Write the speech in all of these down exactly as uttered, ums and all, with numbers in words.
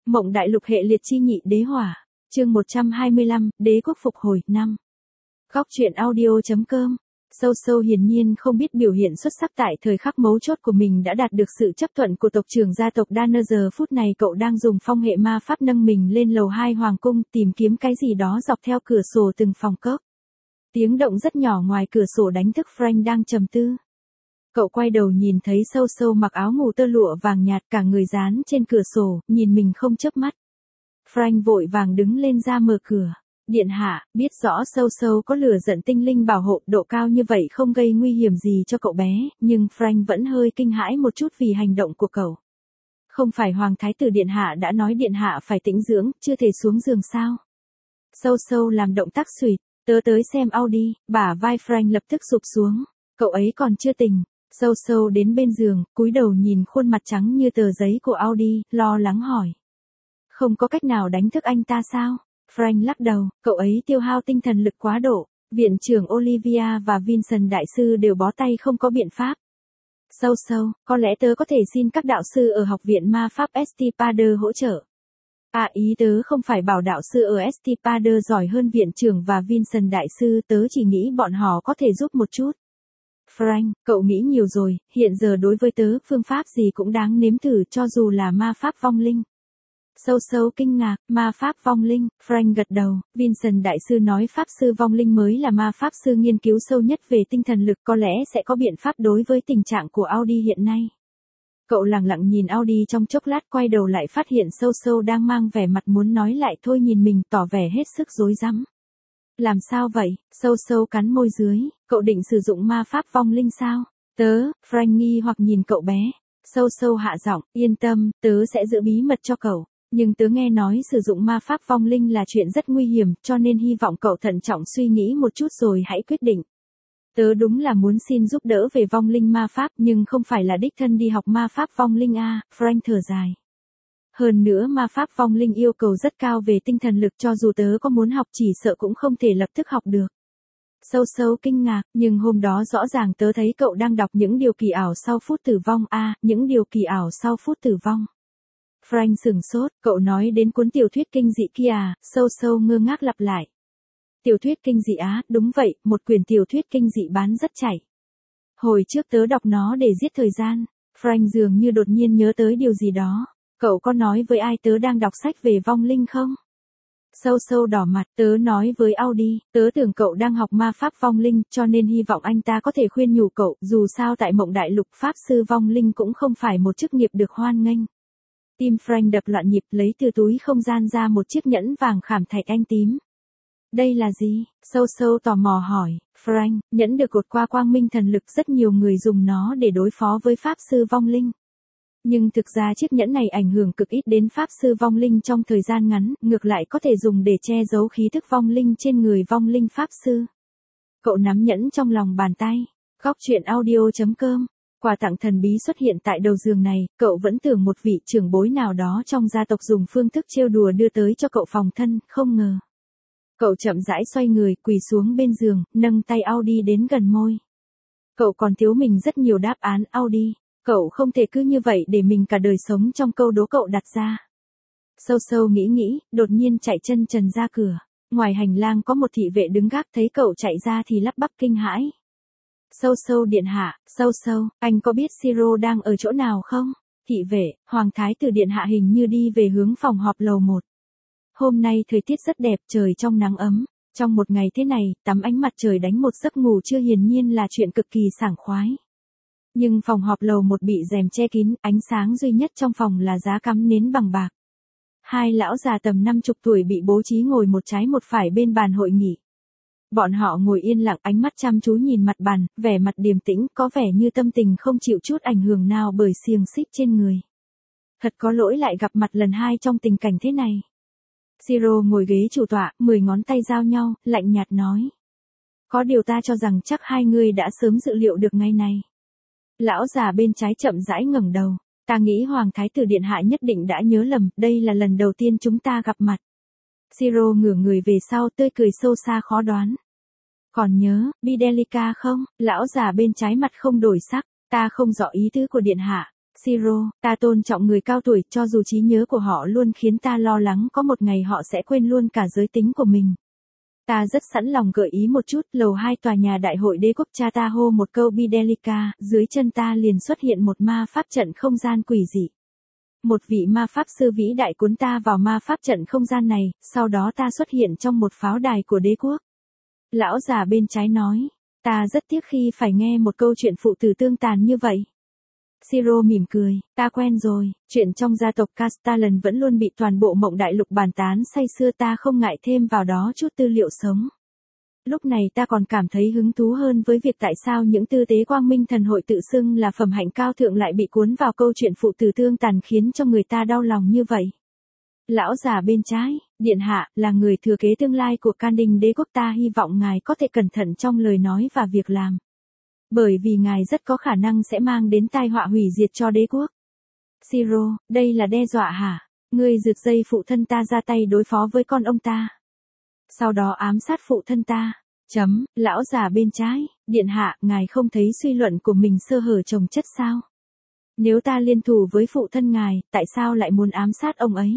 Mộng đại lục hệ liệt chi nhị đế hỏa, chương một trăm hai mươi lăm, đế quốc phục hồi, năm. Góc truyện audio.com. Sâu sâu hiển nhiên không biết biểu hiện xuất sắc tại thời khắc mấu chốt của mình đã đạt được sự chấp thuận của tộc trưởng gia tộc Danner. Giờ phút này cậu đang dùng phong hệ ma pháp nâng mình lên lầu hai hoàng cung tìm kiếm cái gì đó dọc theo cửa sổ từng phòng cốc. Tiếng động rất nhỏ ngoài cửa sổ đánh thức Frank đang trầm tư. Cậu quay đầu nhìn thấy sâu sâu mặc áo ngủ tơ lụa vàng nhạt cả người dán trên cửa sổ, nhìn mình không chớp mắt. Frank vội vàng đứng lên ra mở cửa. Điện hạ, biết rõ sâu sâu có lửa giận tinh linh bảo hộ độ cao như vậy không gây nguy hiểm gì cho cậu bé, nhưng Frank vẫn hơi kinh hãi một chút vì hành động của cậu. Không phải Hoàng Thái tử Điện hạ đã nói Điện hạ phải tĩnh dưỡng, chưa thể xuống giường sao? Sâu sâu làm động tác xuỵt, tớ tới xem Audi, bả vai Frank lập tức sụp xuống, cậu ấy còn chưa tỉnh. Sâu sâu đến bên giường, cúi đầu nhìn khuôn mặt trắng như tờ giấy của Audi, lo lắng hỏi. Không có cách nào đánh thức anh ta sao? Frank lắc đầu, cậu ấy tiêu hao tinh thần lực quá độ, viện trưởng Olivia và Vincent đại sư đều bó tay không có biện pháp. Sâu sâu, có lẽ tớ có thể xin các đạo sư ở học viện ma pháp Estipader hỗ trợ. À ý tớ không phải bảo đạo sư ở Estipader giỏi hơn viện trưởng và Vincent đại sư, tớ chỉ nghĩ bọn họ có thể giúp một chút. Frank, cậu nghĩ nhiều rồi, hiện giờ đối với tớ phương pháp gì cũng đáng nếm thử cho dù là ma pháp vong linh. Sâu sâu kinh ngạc, ma pháp vong linh, Frank gật đầu, Vincent đại sư nói pháp sư vong linh mới là ma pháp sư nghiên cứu sâu nhất về tinh thần lực, có lẽ sẽ có biện pháp đối với tình trạng của Audi hiện nay. Cậu lặng lặng nhìn Audi trong chốc lát, quay đầu lại phát hiện sâu sâu đang mang vẻ mặt muốn nói lại thôi nhìn mình, tỏ vẻ hết sức rối rắm. Làm sao vậy? Sâu sâu cắn môi dưới, cậu định sử dụng ma pháp vong linh sao? Tớ, Frank nghi hoặc nhìn cậu bé. Sâu sâu hạ giọng, yên tâm, tớ sẽ giữ bí mật cho cậu. Nhưng tớ nghe nói sử dụng ma pháp vong linh là chuyện rất nguy hiểm, cho nên hy vọng cậu thận trọng suy nghĩ một chút rồi hãy quyết định. Tớ đúng là muốn xin giúp đỡ về vong linh ma pháp, nhưng không phải là đích thân đi học ma pháp vong linh à, Frank thở dài. Hơn nữa ma pháp vong linh yêu cầu rất cao về tinh thần lực, cho dù tớ có muốn học chỉ sợ cũng không thể lập tức học được. Sâu sâu kinh ngạc, nhưng hôm đó rõ ràng tớ thấy cậu đang đọc những điều kỳ ảo sau phút tử vong à, những điều kỳ ảo sau phút tử vong. Frank sửng sốt, cậu nói đến cuốn tiểu thuyết kinh dị kia à, sâu sâu ngơ ngác lặp lại. Tiểu thuyết kinh dị á, đúng vậy, một quyển tiểu thuyết kinh dị bán rất chảy. Hồi trước tớ đọc nó để giết thời gian. Frank dường như đột nhiên nhớ tới điều gì đó. Cậu có nói với ai tớ đang đọc sách về vong linh không? Sâu sâu đỏ mặt, tớ nói với Audi, tớ tưởng cậu đang học ma pháp vong linh, cho nên hy vọng anh ta có thể khuyên nhủ cậu, dù sao tại mộng đại lục pháp sư vong linh cũng không phải một chức nghiệp được hoan nghênh. Tim Frank đập loạn nhịp, lấy từ túi không gian ra một chiếc nhẫn vàng khảm thạch anh tím. Đây là gì? Sâu sâu tò mò hỏi. Frank, nhẫn được cột qua quang minh thần lực, rất nhiều người dùng nó để đối phó với pháp sư vong linh. Nhưng thực ra chiếc nhẫn này ảnh hưởng cực ít đến pháp sư vong linh trong thời gian ngắn, ngược lại có thể dùng để che giấu khí thức vong linh trên người vong linh pháp sư. Cậu nắm nhẫn trong lòng bàn tay. Góc truyện audio.com. Quà tặng thần bí xuất hiện tại đầu giường này, cậu vẫn tưởng một vị trưởng bối nào đó trong gia tộc dùng phương thức trêu đùa đưa tới cho cậu phòng thân, không ngờ. Cậu chậm rãi xoay người, quỳ xuống bên giường, nâng tay Audi đến gần môi. Cậu còn thiếu mình rất nhiều đáp án Audi, cậu không thể cứ như vậy để mình cả đời sống trong câu đố cậu đặt ra. Sâu sâu nghĩ nghĩ, đột nhiên chạy chân trần ra cửa. Ngoài hành lang có một thị vệ đứng gác, thấy cậu chạy ra thì lắp bắp kinh hãi. Sâu sâu điện hạ, sâu sâu, anh có biết Siro đang ở chỗ nào không? Thị vệ, Hoàng Thái tử Điện hạ hình như đi về hướng phòng họp lầu một. Hôm nay thời tiết rất đẹp, trời trong nắng ấm. Trong một ngày thế này, tắm ánh mặt trời đánh một giấc ngủ trưa hiển nhiên là chuyện cực kỳ sảng khoái. Nhưng phòng họp lầu một bị rèm che kín, ánh sáng duy nhất trong phòng là giá cắm nến bằng bạc. Hai lão già tầm năm chục tuổi bị bố trí ngồi một trái một phải bên bàn hội nghị. Bọn họ ngồi yên lặng, ánh mắt chăm chú nhìn mặt bàn, vẻ mặt điềm tĩnh, có vẻ như tâm tình không chịu chút ảnh hưởng nào bởi xiềng xích trên người. Thật có lỗi lại gặp mặt lần hai trong tình cảnh thế này. Siro ngồi ghế chủ tọa, mười ngón tay giao nhau, lạnh nhạt nói. Có điều ta cho rằng chắc hai người đã sớm dự liệu được ngày này. Lão già bên trái chậm rãi ngẩng đầu, ta nghĩ Hoàng Thái tử Điện hạ nhất định đã nhớ lầm, đây là lần đầu tiên chúng ta gặp mặt. Siro ngửa người về sau, tươi cười sâu xa khó đoán. Còn nhớ, Bidelica không? Lão già bên trái mặt không đổi sắc, ta không rõ ý tứ của Điện hạ. Siro, ta tôn trọng người cao tuổi, cho dù trí nhớ của họ luôn khiến ta lo lắng có một ngày họ sẽ quên luôn cả giới tính của mình. Ta rất sẵn lòng gợi ý một chút, lầu hai tòa nhà đại hội đế quốc, cha ta hô một câu Bidelica, dưới chân ta liền xuất hiện một ma pháp trận không gian quỷ dị. Một vị ma pháp sư vĩ đại cuốn ta vào ma pháp trận không gian này, sau đó ta xuất hiện trong một pháo đài của đế quốc. Lão già bên trái nói, ta rất tiếc khi phải nghe một câu chuyện phụ tử tương tàn như vậy. Siro mỉm cười, ta quen rồi, chuyện trong gia tộc Castellan vẫn luôn bị toàn bộ Mộng Đại Lục bàn tán say sưa, ta không ngại thêm vào đó chút tư liệu sống. Lúc này ta còn cảm thấy hứng thú hơn với việc tại sao những tư tế quang minh thần hội tự xưng là phẩm hạnh cao thượng lại bị cuốn vào câu chuyện phụ tử tương tàn khiến cho người ta đau lòng như vậy. Lão già bên trái, điện hạ, là người thừa kế tương lai của Can Đình đế quốc, ta hy vọng ngài có thể cẩn thận trong lời nói và việc làm. Bởi vì ngài rất có khả năng sẽ mang đến tai họa hủy diệt cho đế quốc. Siro, đây là đe dọa hả? Ngươi rượt dây phụ thân ta ra tay đối phó với con ông ta. Sau đó ám sát phụ thân ta. Chấm, lão già bên trái, điện hạ, ngài không thấy suy luận của mình sơ hở chồng chất sao? Nếu ta liên thủ với phụ thân ngài, tại sao lại muốn ám sát ông ấy?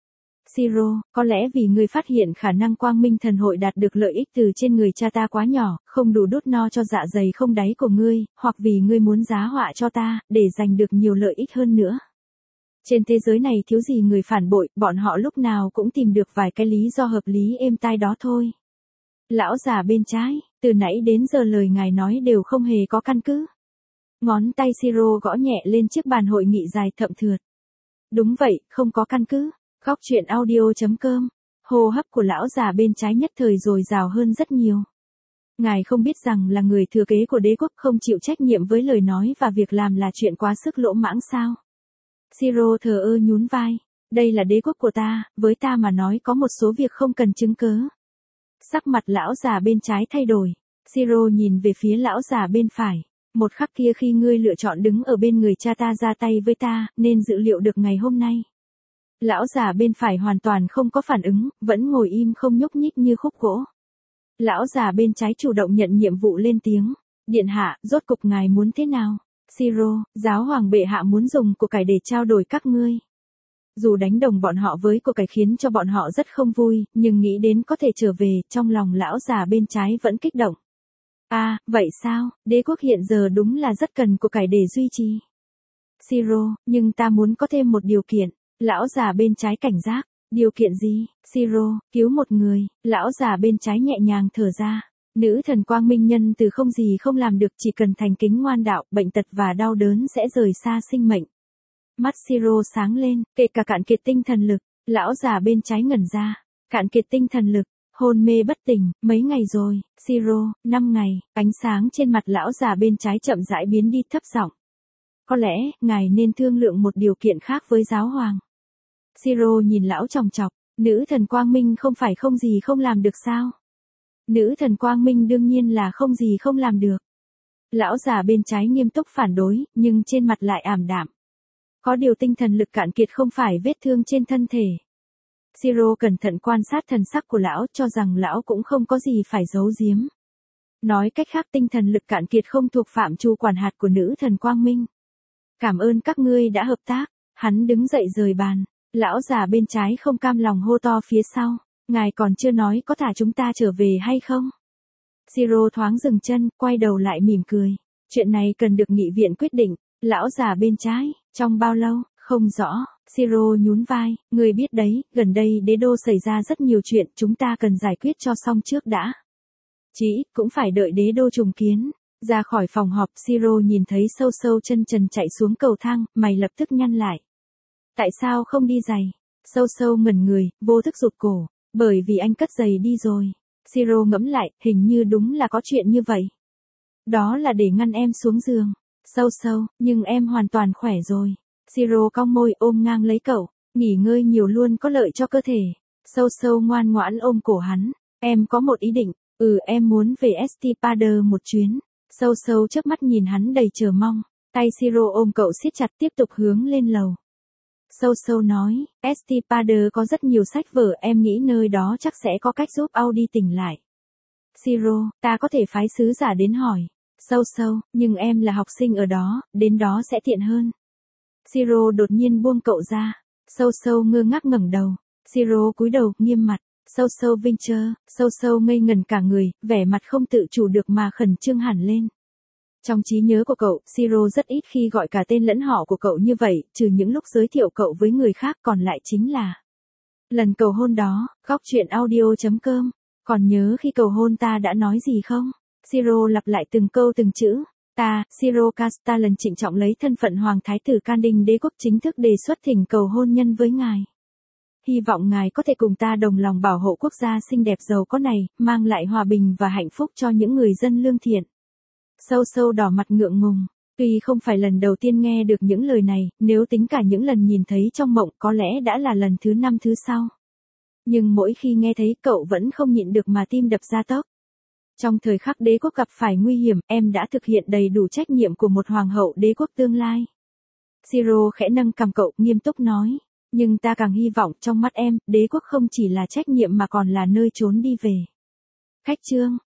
Siro, có lẽ vì ngươi phát hiện khả năng quang minh thần hội đạt được lợi ích từ trên người cha ta quá nhỏ, không đủ đốt no cho dạ dày không đáy của ngươi, hoặc vì ngươi muốn giá họa cho ta, để giành được nhiều lợi ích hơn nữa. Trên thế giới này thiếu gì người phản bội, bọn họ lúc nào cũng tìm được vài cái lý do hợp lý êm tai đó thôi. Lão già bên trái, từ nãy đến giờ lời ngài nói đều không hề có căn cứ. Ngón tay Siro gõ nhẹ lên chiếc bàn hội nghị dài thậm thượt. Đúng vậy, không có căn cứ. Góc chuyện audio chấm com. Hô hấp của lão già bên trái nhất thời dồi dào hơn rất nhiều. Ngài không biết rằng là người thừa kế của đế quốc, không chịu trách nhiệm với lời nói và việc làm là chuyện quá sức lỗ mãng sao? Siro thờ ơ nhún vai. Đây là đế quốc của ta, với ta mà nói có một số việc không cần chứng cớ. Sắc mặt lão già bên trái thay đổi. Siro nhìn về phía lão già bên phải. Một khắc kia khi ngươi lựa chọn đứng ở bên người cha ta ra tay với ta, nên dự liệu được ngày hôm nay. Lão già bên phải hoàn toàn không có phản ứng, vẫn ngồi im không nhúc nhích như khúc gỗ. Lão già bên trái chủ động nhận nhiệm vụ lên tiếng. Điện hạ, rốt cục ngài muốn thế nào? Siro, giáo hoàng bệ hạ muốn dùng của cải để trao đổi các ngươi. Dù đánh đồng bọn họ với của cải khiến cho bọn họ rất không vui, nhưng nghĩ đến có thể trở về, trong lòng lão già bên trái vẫn kích động. À, vậy sao, đế quốc hiện giờ đúng là rất cần của cải để duy trì. Siro, nhưng ta muốn có thêm một điều kiện. Lão già bên trái cảnh giác. Điều kiện gì? Siro, cứu một người. Lão già bên trái nhẹ nhàng thở ra. Nữ thần quang minh nhân từ không gì không làm được, chỉ cần thành kính ngoan đạo, bệnh tật và đau đớn sẽ rời xa sinh mệnh. Mắt Siro sáng lên, kể cả cạn kiệt tinh thần lực. Lão già bên trái ngẩn ra. Cạn kiệt tinh thần lực, hôn mê bất tỉnh, mấy ngày rồi? Siro, năm ngày. Ánh sáng trên mặt lão già bên trái chậm rãi biến đi, thấp giọng. Có lẽ, ngài nên thương lượng một điều kiện khác với giáo hoàng. Siro nhìn lão chòng chọc, nữ thần quang minh không phải không gì không làm được sao? Nữ thần quang minh đương nhiên là không gì không làm được. Lão già bên trái nghiêm túc phản đối, nhưng trên mặt lại ảm đạm. Có điều tinh thần lực cạn kiệt không phải vết thương trên thân thể. Siro cẩn thận quan sát thần sắc của lão, cho rằng lão cũng không có gì phải giấu giếm. Nói cách khác, tinh thần lực cạn kiệt không thuộc phạm trù quản hạt của nữ thần quang minh. Cảm ơn các ngươi đã hợp tác. Hắn đứng dậy rời bàn. Lão già bên trái không cam lòng hô to phía sau. Ngài còn chưa nói có thả chúng ta trở về hay không? Siro thoáng dừng chân, quay đầu lại mỉm cười. Chuyện này cần được nghị viện quyết định. Lão già bên trái, trong bao lâu, không rõ. Siro nhún vai, người biết đấy, gần đây đế đô xảy ra rất nhiều chuyện, chúng ta cần giải quyết cho xong trước đã. Chỉ ít cũng phải đợi đế đô trùng kiến. Ra khỏi phòng họp, Siro nhìn thấy sâu sâu chân trần chạy xuống cầu thang, mày lập tức nhăn lại. Tại sao không đi giày? Sâu sâu ngẩn người, vô thức rụt cổ. Bởi vì anh cất giày đi rồi. Siro ngẫm lại, hình như đúng là có chuyện như vậy. Đó là để ngăn em xuống giường. Sâu sâu, nhưng em hoàn toàn khỏe rồi. Siro cong môi ôm ngang lấy cậu. Nghỉ ngơi nhiều luôn có lợi cho cơ thể. Sâu sâu ngoan ngoãn ôm cổ hắn. Em có một ý định. Ừ, em muốn về Estipader một chuyến. Sâu sâu chớp mắt nhìn hắn đầy chờ mong. Tay Siro ôm cậu siết chặt, tiếp tục hướng lên lầu. Sâu sâu nói, Estipader có rất nhiều sách vở, em nghĩ nơi đó chắc sẽ có cách giúp Audi tỉnh lại. Siro, ta có thể phái sứ giả đến hỏi. Sâu sâu, nhưng em là học sinh ở đó, đến đó sẽ tiện hơn. Siro đột nhiên buông cậu ra. Sâu sâu ngơ ngác ngẩng đầu. Siro cúi đầu, nghiêm mặt. Sâu sâu Vincher, sâu sâu ngây ngẩn cả người, vẻ mặt không tự chủ được mà khẩn trương hẳn lên. Trong trí nhớ của cậu, Siro rất ít khi gọi cả tên lẫn họ của cậu như vậy, trừ những lúc giới thiệu cậu với người khác, còn lại chính là lần cầu hôn đó. Góc chuyện audio chấm com. Còn nhớ khi cầu hôn ta đã nói gì không? Siro lặp lại từng câu từng chữ. Ta, Siro Castellan trịnh trọng lấy thân phận Hoàng Thái tử Can Đinh Đế quốc chính thức đề xuất thỉnh cầu hôn nhân với ngài. Hy vọng ngài có thể cùng ta đồng lòng bảo hộ quốc gia xinh đẹp giàu có này, mang lại hòa bình và hạnh phúc cho những người dân lương thiện. Sâu sâu đỏ mặt ngượng ngùng. Tuy không phải lần đầu tiên nghe được những lời này, nếu tính cả những lần nhìn thấy trong mộng có lẽ đã là lần thứ năm thứ sau. Nhưng mỗi khi nghe thấy cậu vẫn không nhịn được mà tim đập ra tốc. Trong thời khắc đế quốc gặp phải nguy hiểm, em đã thực hiện đầy đủ trách nhiệm của một hoàng hậu đế quốc tương lai. Siro khẽ nâng cằm cậu, nghiêm túc nói. Nhưng ta càng hy vọng trong mắt em, đế quốc không chỉ là trách nhiệm mà còn là nơi trốn đi về. Khách chương.